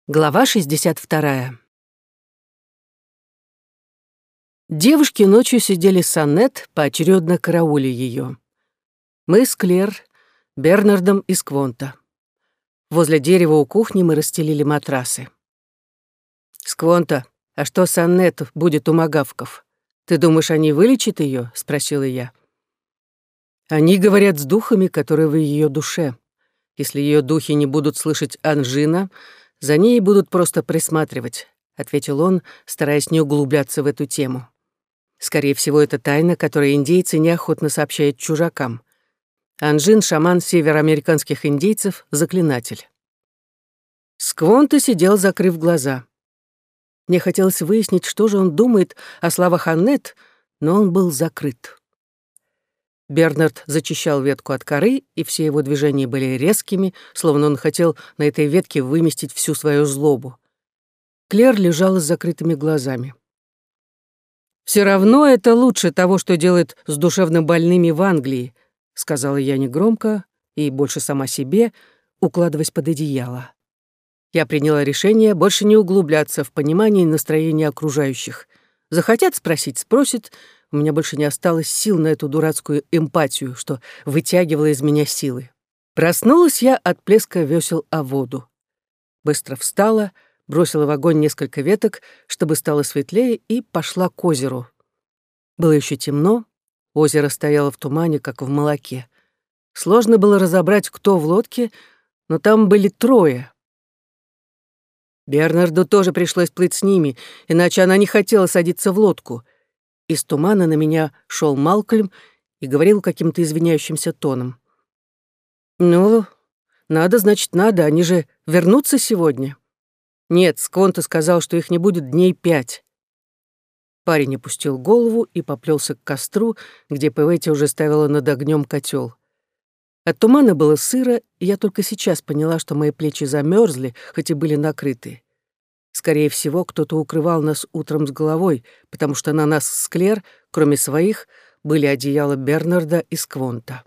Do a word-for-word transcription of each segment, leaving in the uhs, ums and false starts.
Глава шестьдесят вторая. Девушки ночью сидели с Аннет, поочередно карауля ее. Мы с Клер, Бернардом и Сквонта. Возле дерева у кухни мы расстелили матрасы. «Сквонта, а что с Аннет будет у магавков? Ты думаешь, они вылечат ее?» — спросила я. «Они говорят с духами, которые в ее душе. Если ее духи не будут слышать Анжина, за ней будут просто присматривать», — ответил он, стараясь не углубляться в эту тему. «Скорее всего, это тайна, которую индейцы неохотно сообщают чужакам. Анжин — шаман североамериканских индейцев, заклинатель». Сквонта сидел, закрыв глаза. Мне хотелось выяснить, что же он думает о словах Аннет, но он был закрыт. Бернард зачищал ветку от коры, и все его движения были резкими, словно он хотел на этой ветке выместить всю свою злобу. Клер лежала с закрытыми глазами. «Все равно это лучше того, что делают с душевнобольными в Англии», сказала я негромко и больше сама себе, укладываясь под одеяло. Я приняла решение больше не углубляться в понимание и настроение окружающих. Захотят спросить — спросят. У меня больше не осталось сил на эту дурацкую эмпатию, что вытягивала из меня силы. Проснулась я от плеска весел о воду. Быстро встала, бросила в огонь несколько веток, чтобы стало светлее, и пошла к озеру. Было еще темно, озеро стояло в тумане, как в молоке. Сложно было разобрать, кто в лодке, но там были трое. Бернарду тоже пришлось плыть с ними, иначе она не хотела садиться в лодку. Из тумана на меня шел Малкольм и говорил каким-то извиняющимся тоном. «Ну, надо, значит, надо, они же вернутся сегодня». «Нет, Сквонта сказал, что их не будет дней пять». Парень опустил голову и поплелся к костру, где Певетти уже ставила над огнем котел. От тумана было сыро, и я только сейчас поняла, что мои плечи замерзли, хоть и были накрыты. Скорее всего, кто-то укрывал нас утром с головой, потому что на нас с Клер, кроме своих, были одеяла Бернарда и Сквонта.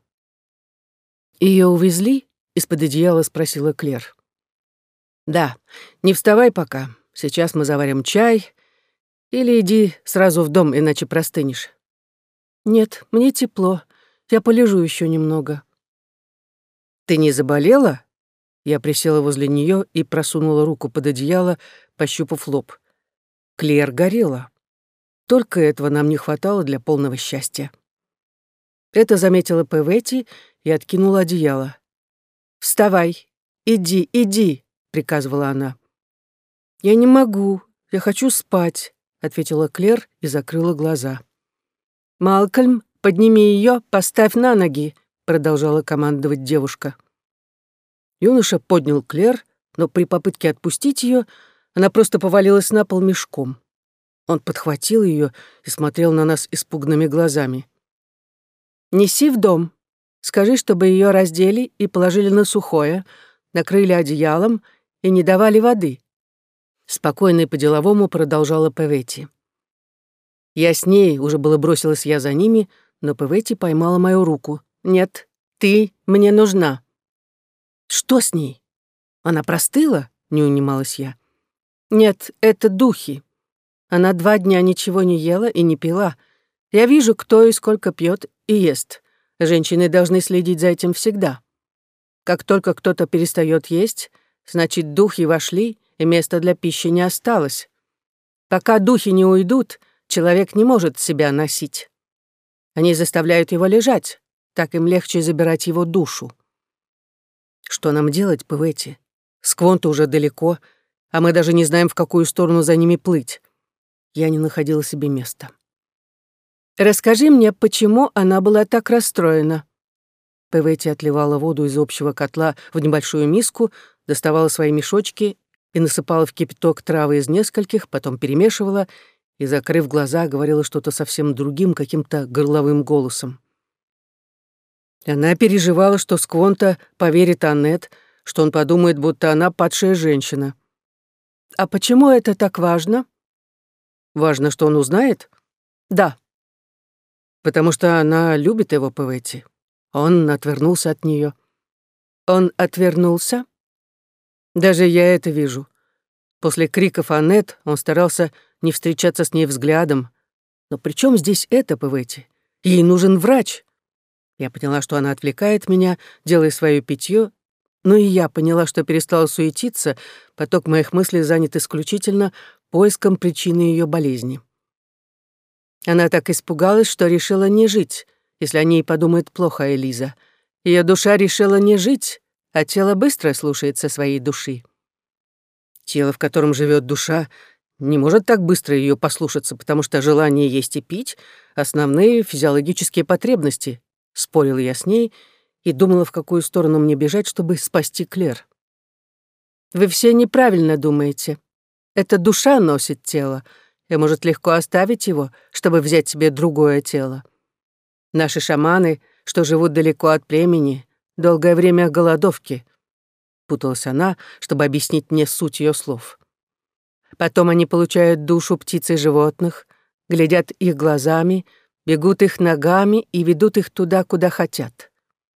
«Ее увезли?» — из-под одеяла спросила Клер. «Да, не вставай пока. Сейчас мы заварим чай. Или иди сразу в дом, иначе простынешь». «Нет, мне тепло. Я полежу еще немного». «Ты не заболела?» Я присела возле нее и просунула руку под одеяло, пощупав лоб. Клер горела. Только этого нам не хватало для полного счастья. Это заметила Певетти и откинула одеяло. «Вставай! Иди, иди!» — приказывала она. «Я не могу, я хочу спать», — ответила Клер и закрыла глаза. «Малкольм, подними ее, поставь на ноги», — продолжала командовать девушка. Юноша поднял Клер, но при попытке отпустить ее она просто повалилась на пол мешком. Он подхватил ее и смотрел на нас испуганными глазами. «Неси в дом. Скажи, чтобы ее раздели и положили на сухое, накрыли одеялом и не давали воды». Спокойно и по-деловому продолжала Певетти. Я с ней, уже было бросилась я за ними, но Певетти поймала мою руку. «Нет, ты мне нужна». «Что с ней? Она простыла?» — не унималась я. «Нет, это духи. Она два дня ничего не ела и не пила. Я вижу, кто и сколько пьет и ест. Женщины должны следить за этим всегда. Как только кто-то перестает есть, значит, духи вошли, и места для пищи не осталось. Пока духи не уйдут, человек не может себя носить. Они заставляют его лежать, так им легче забирать его душу». «Что нам делать, Певетти? Сквонта уже далеко, а мы даже не знаем, в какую сторону за ними плыть». Я не находила себе места. «Расскажи мне, почему она была так расстроена?» Певетти отливала воду из общего котла в небольшую миску, доставала свои мешочки и насыпала в кипяток травы из нескольких, потом перемешивала и, закрыв глаза, говорила что-то совсем другим, каким-то горловым голосом. Она переживала, что Сквонта поверит Аннет, что он подумает, будто она падшая женщина. «А почему это так важно?» «Важно, что он узнает?» «Да». «Потому что она любит его, Певетти». Он отвернулся от нее. «Он отвернулся?» «Даже я это вижу. После криков Аннет он старался не встречаться с ней взглядом. Но при чем здесь это, Пэветти? Ей нужен врач. Я поняла, что она отвлекает меня, делая свое питье, но и я поняла, что перестала суетиться, поток моих мыслей занят исключительно поиском причины ее болезни. Она так испугалась, что решила не жить, если о ней подумает плохо Элиза. Ее душа решила не жить, а тело быстро слушается своей души. Тело, в котором живет душа, не может так быстро ее послушаться, потому что желание есть и пить — основные физиологические потребности, спорила я с ней и думала, в какую сторону мне бежать, чтобы спасти Клэр. Вы все неправильно думаете. Это душа носит тело и может легко оставить его, чтобы взять себе другое тело. Наши шаманы, что живут далеко от племени, долгое время голодовки. Путалась она, чтобы объяснить мне суть ее слов. Потом они получают душу птиц и животных, глядят их глазами, бегут их ногами и ведут их туда, куда хотят.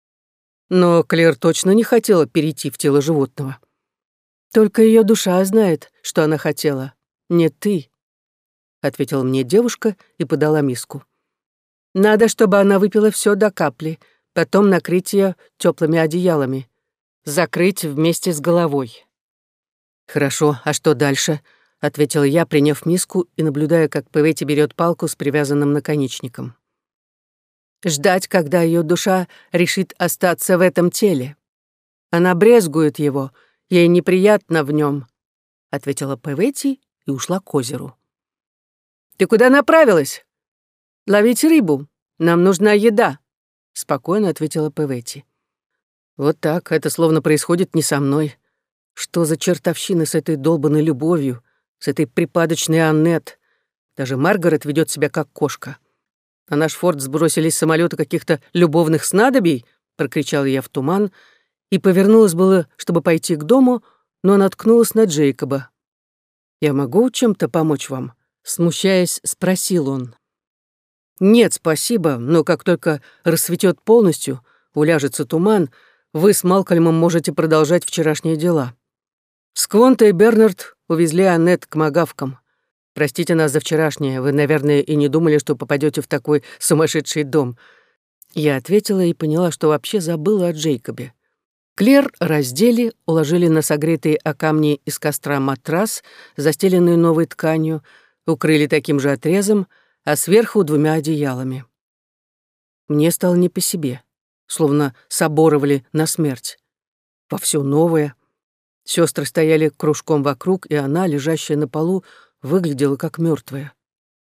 Но Клэр точно не хотела перейти в тело животного. Только ее душа знает, что она хотела, не ты, ответила мне девушка и подала миску. Надо, чтобы она выпила все до капли, потом накрыть ее теплыми одеялами, закрыть вместе с головой. Хорошо, а что дальше? Ответила я, приняв миску и наблюдая, как Пэветти берет палку с привязанным наконечником. Ждать, когда ее душа решит остаться в этом теле. Она брезгует его, ей неприятно в нем, ответила Пэветти и ушла к озеру. Ты куда направилась? Ловить рыбу. Нам нужна еда, спокойно ответила Пэветти. Вот так, это словно происходит не со мной. Что за чертовщина с этой долбанной любовью, с этой припадочной Аннет? Даже Маргарет ведет себя как кошка. На наш форт сбросили с самолета каких-то любовных снадобий, прокричала я в туман и повернулась было, чтобы пойти к дому, но наткнулась на Джейкоба. «Я могу чем-то помочь вам?» Смущаясь, спросил он. «Нет, спасибо, но как только рассветет полностью, уляжется туман, вы с Малкольмом можете продолжать вчерашние дела. Сквонта и Бернард увезли Аннет к магавкам. Простите нас за вчерашнее, вы, наверное, и не думали, что попадете в такой сумасшедший дом». Я ответила и поняла, что вообще забыла о Джейкобе. Клэр раздели, уложили на согретые о камни из костра матрас, застеленный новой тканью, укрыли таким же отрезом, а сверху двумя одеялами. Мне стало не по себе, словно соборовали на смерть. Вовсю новое. Сестры стояли кружком вокруг, и она, лежащая на полу, выглядела как мертвая.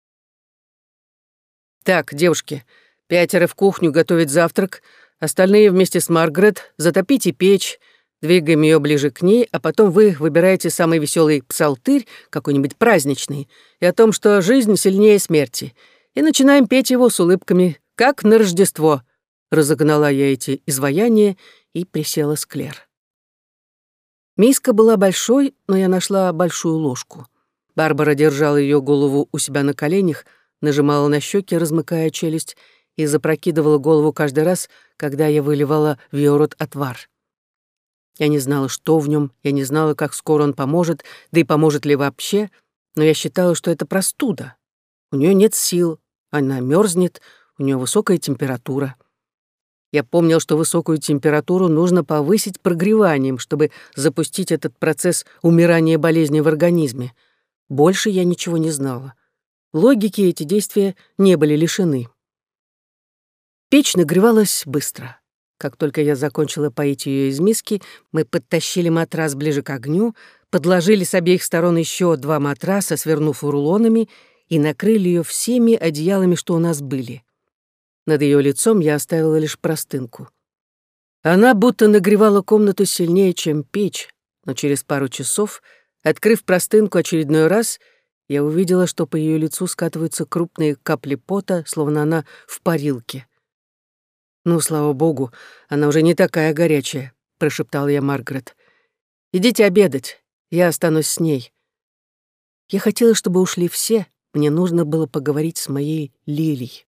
«Так, девушки, пятеро в кухню готовить завтрак, остальные вместе с Маргарет затопите печь, двигаем ее ближе к ней, а потом вы выбираете самый веселый псалтырь, какой-нибудь праздничный, и о том, что жизнь сильнее смерти, и начинаем петь его с улыбками, как на Рождество». Разогнала я эти изваяния и присела с Клэр. Миска была большой, но я нашла большую ложку. Барбара держала ее голову у себя на коленях, нажимала на щеки, размыкая челюсть, и запрокидывала голову каждый раз, когда я выливала в ее рот отвар. Я не знала, что в нем, я не знала, как скоро он поможет, да и поможет ли вообще, но я считала, что это простуда. У нее нет сил, она мерзнет, у нее высокая температура. Я помнил, что высокую температуру нужно повысить прогреванием, чтобы запустить этот процесс умирания болезни в организме. Больше я ничего не знала. Логики эти действия не были лишены. Печь нагревалась быстро. Как только я закончила поить ее из миски, мы подтащили матрас ближе к огню, подложили с обеих сторон еще два матраса, свернув рулонами, и накрыли ее всеми одеялами, что у нас были. Над ее лицом я оставила лишь простынку. Она будто нагревала комнату сильнее, чем печь, но через пару часов, открыв простынку очередной раз, я увидела, что по ее лицу скатываются крупные капли пота, словно она в парилке. «Ну, слава богу, она уже не такая горячая», — прошептала я Маргарет. «Идите обедать, я останусь с ней». Я хотела, чтобы ушли все, мне нужно было поговорить с моей Лилией.